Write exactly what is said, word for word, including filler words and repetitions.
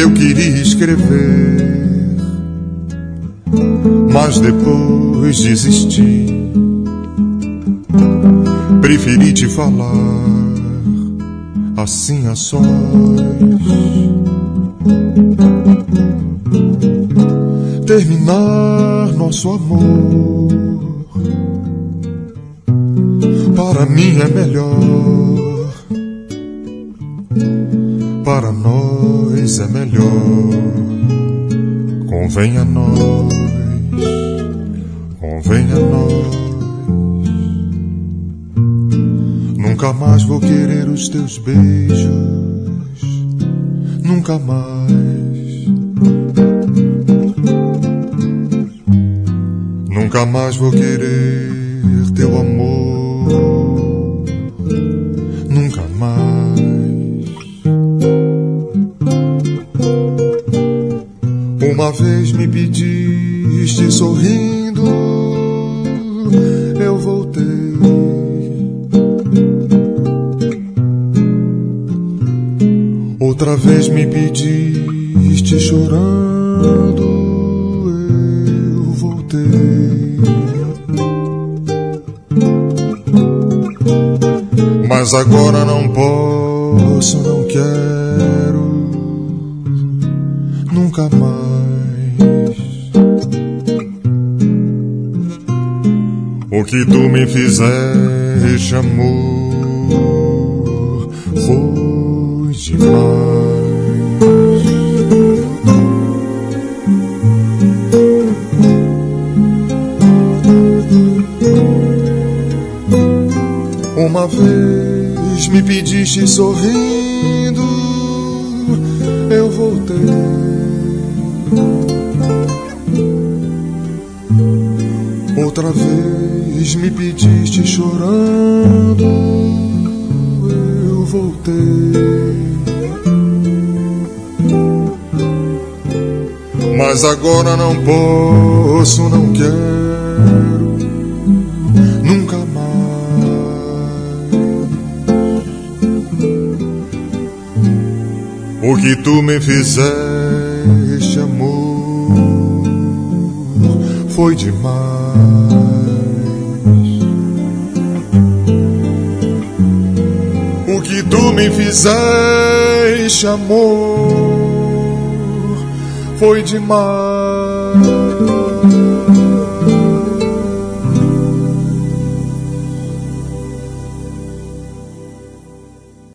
Eu queria escrever, mas depois desisti. Preferi te falar assim a sós. Terminar nosso amor para mim é melhor. Para nós é melhor. Convém a nós, convém a nós. Nunca mais vou querer os teus beijos, nunca mais. Nunca mais vou querer teu amor, nunca mais. Uma vez me pediste sorrindo, eu voltei. Outra vez me pediste chorando, eu voltei. Mas agora não posso, não quero, nunca mais. O que tu me fizeste, amor, foi demais. Uma vez me pediste sorrindo, eu voltei. Outra vez me pediste chorando, eu voltei. Mas agora não posso, não quero, nunca mais. O que tu me fizeste, amor, foi demais. O que tu me fizeste, amor, foi demais.